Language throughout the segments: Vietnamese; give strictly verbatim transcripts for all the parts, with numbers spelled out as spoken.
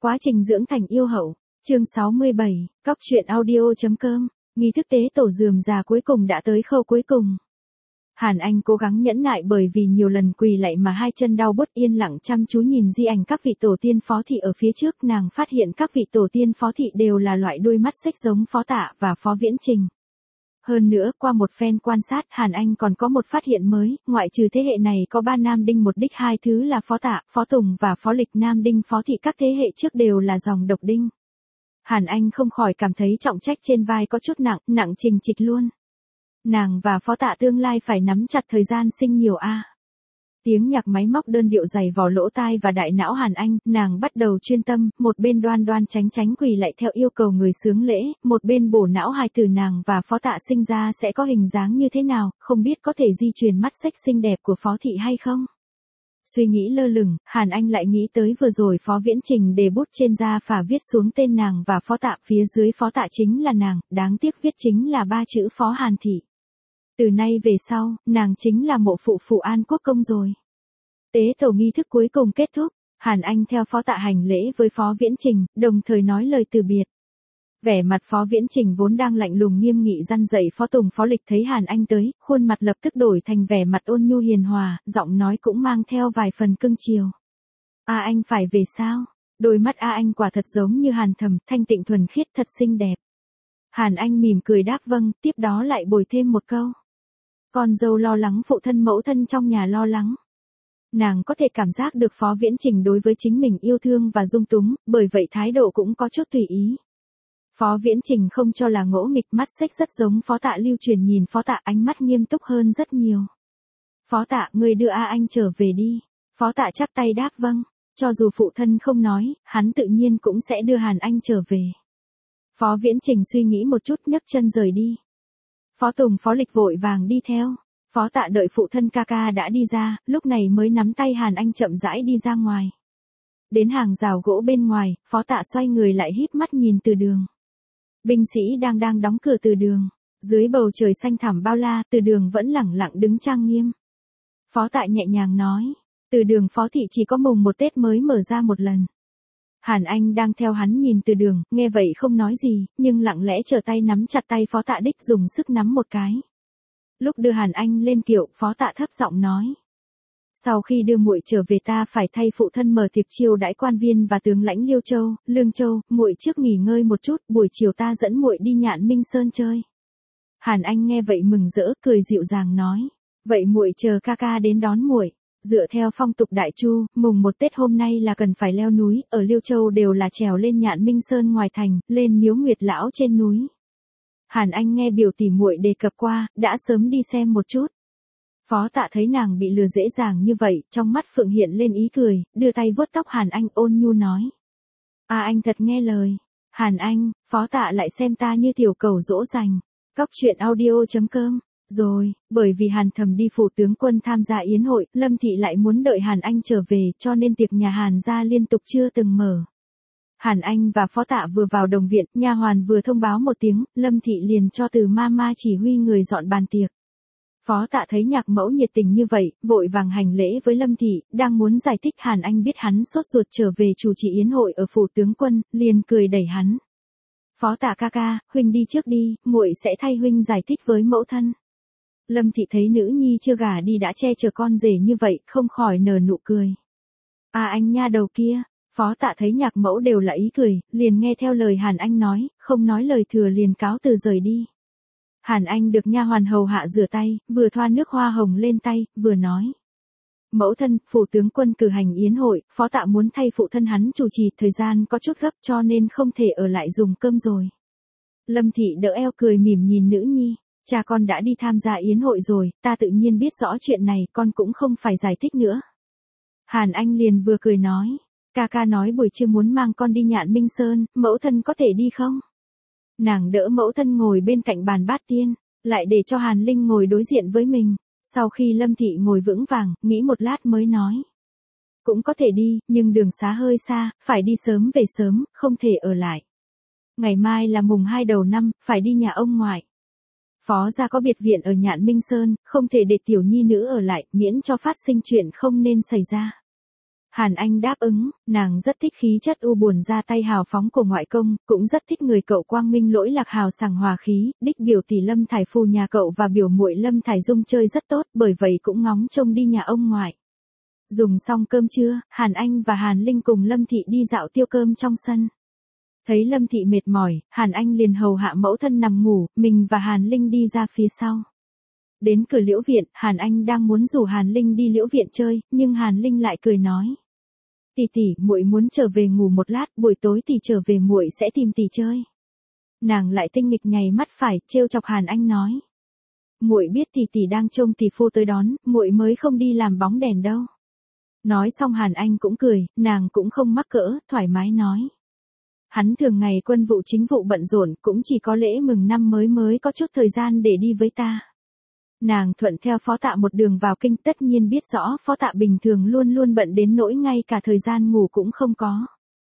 Quá trình dưỡng thành yêu hậu, chương sáu mươi bảy, cóc truyện audio.com, nghi thức tế tổ rườm rà cuối cùng đã tới khâu cuối cùng. Hàn Anh cố gắng nhẫn nại bởi vì nhiều lần quỳ lạy mà hai chân đau bứt, yên lặng chăm chú nhìn di ảnh các vị tổ tiên phó thị ở phía trước. Nàng phát hiện các vị tổ tiên phó thị đều là loại đôi mắt xích giống Phó Tạ và Phó Viễn Trình. Hơn nữa, qua một phen quan sát, Hàn Anh còn có một phát hiện mới, ngoại trừ thế hệ này có ba nam đinh một đích, hai thứ là Phó Tạ, Phó Tùng và Phó Lịch nam đinh phó thị, các thế hệ trước đều là dòng độc đinh. Hàn Anh không khỏi cảm thấy trọng trách trên vai có chút nặng, nặng trình trịch luôn. Nàng và Phó Tạ tương lai phải nắm chặt thời gian sinh nhiều a. À. Tiếng nhạc máy móc đơn điệu dày vào lỗ tai và đại não Hàn Anh, nàng bắt đầu chuyên tâm, một bên đoan đoan tránh tránh quỳ lại theo yêu cầu người xướng lễ, một bên bổ não hài tử nàng và Phó Tạ sinh ra sẽ có hình dáng như thế nào, không biết có thể di truyền mắt xích xinh đẹp của Phó thị hay không. Suy nghĩ lơ lửng, Hàn Anh lại nghĩ tới vừa rồi Phó Viễn Trình để bút trên da phả viết xuống tên nàng và Phó Tạ, phía dưới Phó Tạ chính là nàng, đáng tiếc viết chính là ba chữ Phó Hàn Thị. Từ nay về sau, nàng chính là mộ phụ phụ An Quốc công rồi. Tế tổ nghi thức cuối cùng kết thúc, Hàn Anh theo Phó Tạ hành lễ với Phó Viễn Trình, đồng thời nói lời từ biệt. Vẻ mặt Phó Viễn Trình vốn đang lạnh lùng nghiêm nghị răn dạy Phó Tùng Phó Lịch thấy Hàn Anh tới, khuôn mặt lập tức đổi thành vẻ mặt ôn nhu hiền hòa, giọng nói cũng mang theo vài phần cưng chiều. A Anh phải về sao? Đôi mắt A Anh quả thật giống như hàn thầm, thanh tịnh thuần khiết, thật xinh đẹp. Hàn Anh mỉm cười đáp vâng, tiếp đó lại bồi thêm một câu. Con dâu lo lắng phụ thân mẫu thân trong nhà lo lắng. Nàng có thể cảm giác được Phó Viễn Trình đối với chính mình yêu thương và dung túng, bởi vậy thái độ cũng có chút tùy ý. Phó Viễn Trình không cho là ngỗ nghịch, mắt xích rất giống Phó Tạ lưu truyền nhìn Phó Tạ, ánh mắt nghiêm túc hơn rất nhiều. Phó Tạ, ngươi đưa A Anh trở về đi. Phó Tạ chắp tay đáp vâng, cho dù phụ thân không nói, hắn tự nhiên cũng sẽ đưa Hàn Anh trở về. Phó Viễn Trình suy nghĩ một chút nhấc chân rời đi. Phó Tùng Phó Lịch vội vàng đi theo. Phó Tạ đợi phụ thân ca ca đã đi ra, lúc này mới nắm tay Hàn Anh chậm rãi đi ra ngoài. Đến hàng rào gỗ bên ngoài, Phó Tạ xoay người lại híp mắt nhìn từ đường. Binh sĩ đang đang đóng cửa từ đường. Dưới bầu trời xanh thẳm bao la, từ đường vẫn lẳng lặng đứng trang nghiêm. Phó Tạ nhẹ nhàng nói, từ đường Phó thị chỉ có mùng một Tết mới mở ra một lần. Hàn Anh đang theo hắn nhìn từ đường, nghe vậy không nói gì, nhưng lặng lẽ trở tay nắm chặt tay Phó Tạ đích dùng sức nắm một cái. Lúc đưa Hàn Anh lên kiệu, Phó Tạ thấp giọng nói. Sau khi đưa muội trở về ta phải thay phụ thân mở tiệc chiêu đãi quan viên và tướng lãnh Liêu Châu, Lương Châu, muội trước nghỉ ngơi một chút, buổi chiều ta dẫn muội đi Nhạn Minh Sơn chơi. Hàn Anh nghe vậy mừng rỡ, cười dịu dàng nói. Vậy muội chờ ca ca đến đón muội. Dựa theo phong tục Đại Chu, mùng một Tết hôm nay là cần phải leo núi, ở Liêu Châu đều là trèo lên Nhạn Minh Sơn ngoài thành, lên miếu Nguyệt Lão trên núi. Hàn Anh nghe biểu tỷ muội đề cập qua, đã sớm đi xem một chút. Phó Tạ thấy nàng bị lừa dễ dàng như vậy, trong mắt phượng hiện lên ý cười, đưa tay vuốt tóc Hàn Anh ôn nhu nói. À anh thật nghe lời. Hàn Anh, Phó Tạ lại xem ta như tiểu cầu dỗ dành. Cóc truyện audio.com. Rồi, bởi vì Hàn Thầm đi phủ tướng quân tham gia yến hội, Lâm Thị lại muốn đợi Hàn Anh trở về, cho nên tiệc nhà Hàn gia liên tục chưa từng mở. Hàn Anh và Phó Tạ vừa vào đồng viện, nha hoàn vừa thông báo một tiếng, Lâm Thị liền cho từ mama chỉ huy người dọn bàn tiệc. Phó Tạ thấy nhạc mẫu nhiệt tình như vậy, vội vàng hành lễ với Lâm Thị, đang muốn giải thích Hàn Anh biết hắn sốt ruột trở về chủ trì yến hội ở phủ tướng quân, liền cười đẩy hắn. Phó Tạ ca ca, huynh đi trước đi, muội sẽ thay huynh giải thích với mẫu thân. Lâm Thị thấy nữ nhi chưa gả đi đã che chở con rể như vậy, không khỏi nở nụ cười. À anh nha đầu kia. Phó Tạ thấy nhạc mẫu đều là ý cười, liền nghe theo lời Hàn Anh nói, không nói lời thừa liền cáo từ rời đi. Hàn Anh được nha hoàn hầu hạ rửa tay, vừa thoa nước hoa hồng lên tay, vừa nói. Mẫu thân, phủ tướng quân cử hành yến hội, Phó Tạ muốn thay phụ thân hắn chủ trì, thời gian có chút gấp cho nên không thể ở lại dùng cơm rồi. Lâm Thị đỡ eo cười mỉm nhìn nữ nhi, cha con đã đi tham gia yến hội rồi, ta tự nhiên biết rõ chuyện này, con cũng không phải giải thích nữa. Hàn Anh liền vừa cười nói. Ca ca nói buổi trưa muốn mang con đi Nhạn Minh Sơn, mẫu thân có thể đi không? Nàng đỡ mẫu thân ngồi bên cạnh bàn bát tiên, lại để cho Hàn Linh ngồi đối diện với mình. Sau khi Lâm Thị ngồi vững vàng, nghĩ một lát mới nói. Cũng có thể đi, nhưng đường xá hơi xa, phải đi sớm về sớm, không thể ở lại. Ngày mai là mùng hai đầu năm, phải đi nhà ông ngoại. Phó gia có biệt viện ở Nhạn Minh Sơn, không thể để tiểu nhi nữ ở lại, miễn cho phát sinh chuyện không nên xảy ra. Hàn Anh đáp ứng, nàng rất thích khí chất u buồn ra tay hào phóng của ngoại công, cũng rất thích người cậu quang minh lỗi lạc hào sảng hòa khí, đích biểu tỷ Lâm Thải Phù nhà cậu và biểu muội Lâm Thải Dung chơi rất tốt, bởi vậy cũng ngóng trông đi nhà ông ngoại. Dùng xong cơm trưa, Hàn Anh và Hàn Linh cùng Lâm Thị đi dạo tiêu cơm trong sân. Thấy Lâm Thị mệt mỏi, Hàn Anh liền hầu hạ mẫu thân nằm ngủ, mình và Hàn Linh đi ra phía sau. Đến cửa Liễu viện, Hàn Anh đang muốn rủ Hàn Linh đi Liễu viện chơi, nhưng Hàn Linh lại cười nói: "Tỷ tỷ, muội muốn trở về ngủ một lát, buổi tối tỷ trở về muội sẽ tìm tỷ chơi." Nàng lại tinh nghịch nháy mắt phải, trêu chọc Hàn Anh nói: "Muội biết tỷ tỷ đang trông tỷ phu tới đón, muội mới không đi làm bóng đèn đâu." Nói xong Hàn Anh cũng cười, nàng cũng không mắc cỡ, thoải mái nói: "Hắn thường ngày quân vụ chính vụ bận rộn, cũng chỉ có lễ mừng năm mới mới có chút thời gian để đi với ta." Nàng thuận theo Phó Tạ một đường vào kinh, tất nhiên biết rõ Phó Tạ bình thường luôn luôn bận đến nỗi ngay cả thời gian ngủ cũng không có.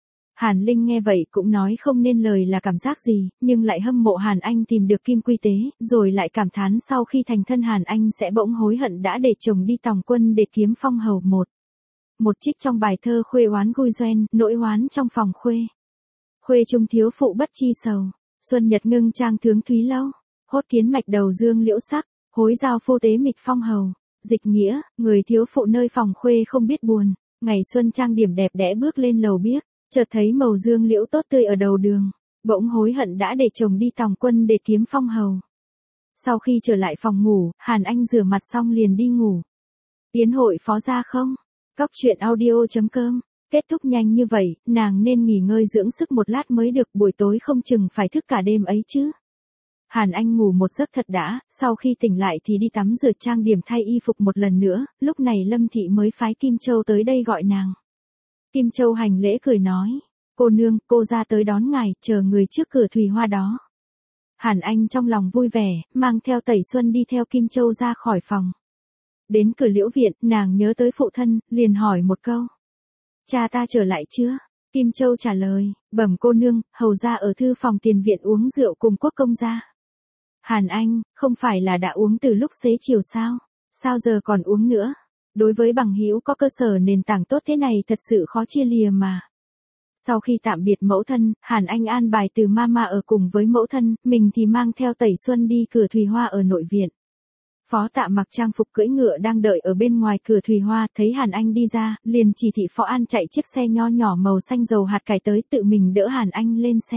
Hàn Linh nghe vậy cũng nói không nên lời là cảm giác gì, nhưng lại hâm mộ Hàn Anh tìm được kim quy tế, rồi lại cảm thán sau khi thành thân Hàn Anh sẽ bỗng hối hận đã để chồng đi tòng quân để kiếm phong hầu một. Một trích trong bài thơ Khuê oán gui doen, nỗi oán trong phòng khuê. Khuê trung thiếu phụ bất chi sầu, xuân nhật ngưng trang tướng thúy lâu, hốt kiến mạch đầu dương liễu sắc, hối giao phu tế mịch phong hầu. Dịch nghĩa, người thiếu phụ nơi phòng khuê không biết buồn, ngày xuân trang điểm đẹp đẽ bước lên lầu biếc, chợt thấy màu dương liễu tốt tươi ở đầu đường, bỗng hối hận đã để chồng đi tòng quân để kiếm phong hầu. Sau khi trở lại phòng ngủ, Hàn Anh rửa mặt xong liền đi ngủ. Yến hội Phó gia không? Cóc truyện audio chấm com. Kết thúc nhanh như vậy, nàng nên nghỉ ngơi dưỡng sức một lát mới được, buổi tối không chừng phải thức cả đêm ấy chứ. Hàn Anh ngủ một giấc thật đã, sau khi tỉnh lại thì đi tắm rửa trang điểm thay y phục một lần nữa, lúc này Lâm Thị mới phái Kim Châu tới đây gọi nàng. Kim Châu hành lễ cười nói: "Cô nương, cô ra tới đón ngài, chờ người trước cửa thùy hoa đó." Hàn Anh trong lòng vui vẻ, mang theo Tẩy Xuân đi theo Kim Châu ra khỏi phòng. Đến cửa Liễu viện, nàng nhớ tới phụ thân, liền hỏi một câu: "Cha ta trở lại chưa?" Kim Châu trả lời: "Bẩm cô nương, hầu gia ở thư phòng tiền viện uống rượu cùng quốc công gia." Hàn Anh, không phải là đã uống từ lúc xế chiều sao? Sao giờ còn uống nữa? Đối với bằng hữu có cơ sở nền tảng tốt thế này thật sự khó chia lìa mà. Sau khi tạm biệt mẫu thân, Hàn Anh an bài từ mama ở cùng với mẫu thân, mình thì mang theo Tẩy Xuân đi cửa thùy hoa ở nội viện. Phó Tạ mặc trang phục cưỡi ngựa đang đợi ở bên ngoài cửa thùy hoa, thấy Hàn Anh đi ra, liền chỉ thị Phó An chạy chiếc xe nho nhỏ màu xanh dầu hạt cải tới, tự mình đỡ Hàn Anh lên xe.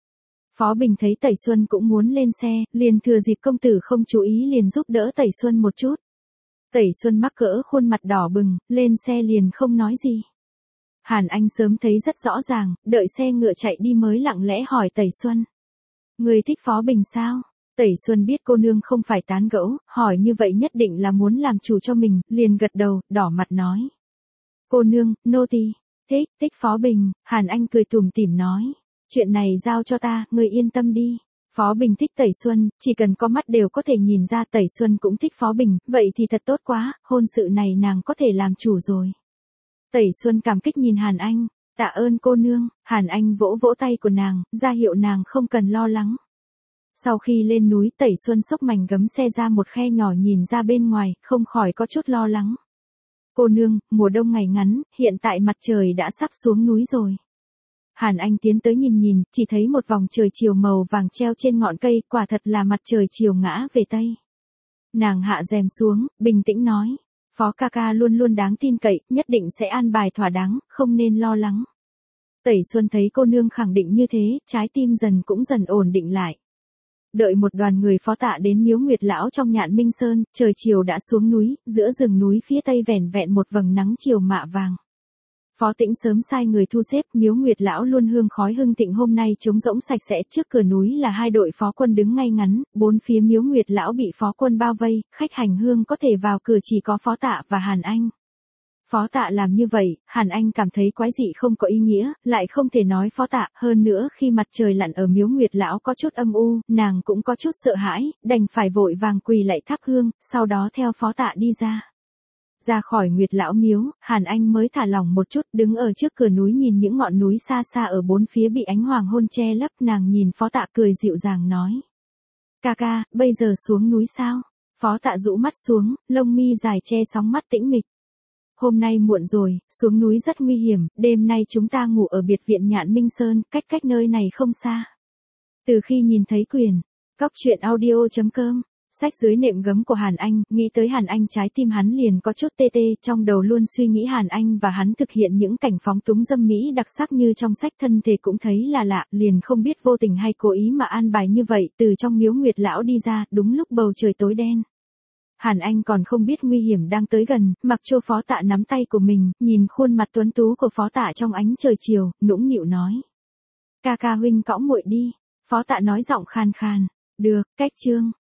Phó Bình thấy Tẩy Xuân cũng muốn lên xe, liền thừa dịp công tử không chú ý liền giúp đỡ Tẩy Xuân một chút. Tẩy Xuân mắc cỡ khuôn mặt đỏ bừng, lên xe liền không nói gì. Hàn Anh sớm thấy rất rõ ràng, đợi xe ngựa chạy đi mới lặng lẽ hỏi Tẩy Xuân: "Người thích Phó Bình sao?" Tẩy Xuân biết cô nương không phải tán gẫu, hỏi như vậy nhất định là muốn làm chủ cho mình, liền gật đầu, đỏ mặt nói: "Cô nương, nô tỳ thích, thích Phó Bình." Hàn Anh cười tủm tỉm nói: "Chuyện này giao cho ta, người yên tâm đi." Phó Bình thích Tẩy Xuân, chỉ cần có mắt đều có thể nhìn ra Tẩy Xuân cũng thích Phó Bình, vậy thì thật tốt quá, hôn sự này nàng có thể làm chủ rồi. Tẩy Xuân cảm kích nhìn Hàn Anh: "Tạ ơn cô nương." Hàn Anh vỗ vỗ tay của nàng, ra hiệu nàng không cần lo lắng. Sau khi lên núi, Tẩy Xuân xốc mảnh gấm xe ra một khe nhỏ nhìn ra bên ngoài, không khỏi có chút lo lắng. "Cô nương, mùa đông ngày ngắn, hiện tại mặt trời đã sắp xuống núi rồi." Hàn Anh tiến tới nhìn nhìn, chỉ thấy một vòng trời chiều màu vàng treo trên ngọn cây, quả thật là mặt trời chiều ngã về Tây. Nàng hạ rèm xuống, bình tĩnh nói: "Phó ca ca luôn luôn đáng tin cậy, nhất định sẽ an bài thỏa đáng, không nên lo lắng." Tẩy Xuân thấy cô nương khẳng định như thế, trái tim dần cũng dần ổn định lại. Đợi một đoàn người Phó Tạ đến miếu Nguyệt Lão trong Nhạn Minh Sơn, trời chiều đã xuống núi, giữa rừng núi phía tây vẻn vẹn một vầng nắng chiều mạ vàng. Phó Tĩnh sớm sai người thu xếp, miếu Nguyệt Lão luôn hương khói hưng thịnh, hôm nay trống rỗng sạch sẽ, trước cửa núi là hai đội phó quân đứng ngay ngắn, bốn phía miếu Nguyệt Lão bị phó quân bao vây, khách hành hương có thể vào cửa chỉ có Phó Tạ và Hàn Anh. Phó Tạ làm như vậy, Hàn Anh cảm thấy quái dị không có ý nghĩa, lại không thể nói Phó Tạ, hơn nữa khi mặt trời lặn ở miếu Nguyệt Lão có chút âm u, nàng cũng có chút sợ hãi, đành phải vội vàng quỳ lạy thắp hương, sau đó theo Phó Tạ đi ra. Ra khỏi Nguyệt Lão miếu, Hàn Anh mới thả lỏng một chút, đứng ở trước cửa núi nhìn những ngọn núi xa xa ở bốn phía bị ánh hoàng hôn che lấp, nàng nhìn Phó Tạ cười dịu dàng nói: "Ca ca, bây giờ xuống núi sao?" Phó Tạ rũ mắt xuống, lông mi dài che sóng mắt tĩnh mịch. hôm nay muộn rồi, xuống núi rất nguy hiểm, đêm nay chúng ta ngủ ở biệt viện Nhạn Minh Sơn, cách cách nơi này không xa. Từ khi nhìn thấy quyển, cóc truyện audio chấm com, sách dưới nệm gấm của Hàn Anh, nghĩ tới Hàn Anh trái tim hắn liền có chút tê tê, trong đầu luôn suy nghĩ Hàn Anh và hắn thực hiện những cảnh phóng túng dâm mỹ đặc sắc như trong sách thân thể cũng thấy là lạ, liền không biết vô tình hay cố ý mà an bài như vậy, từ trong miếu Nguyệt lão đi ra, đúng lúc bầu trời tối đen. Hàn Anh còn không biết nguy hiểm đang tới gần, Mặc Châu Phó Tạ nắm tay của mình, nhìn khuôn mặt tuấn tú của Phó Tạ trong ánh trời chiều, nũng nịu nói. Ca ca huynh cõng muội đi. Phó Tạ nói giọng khan khan. Được, cách chương.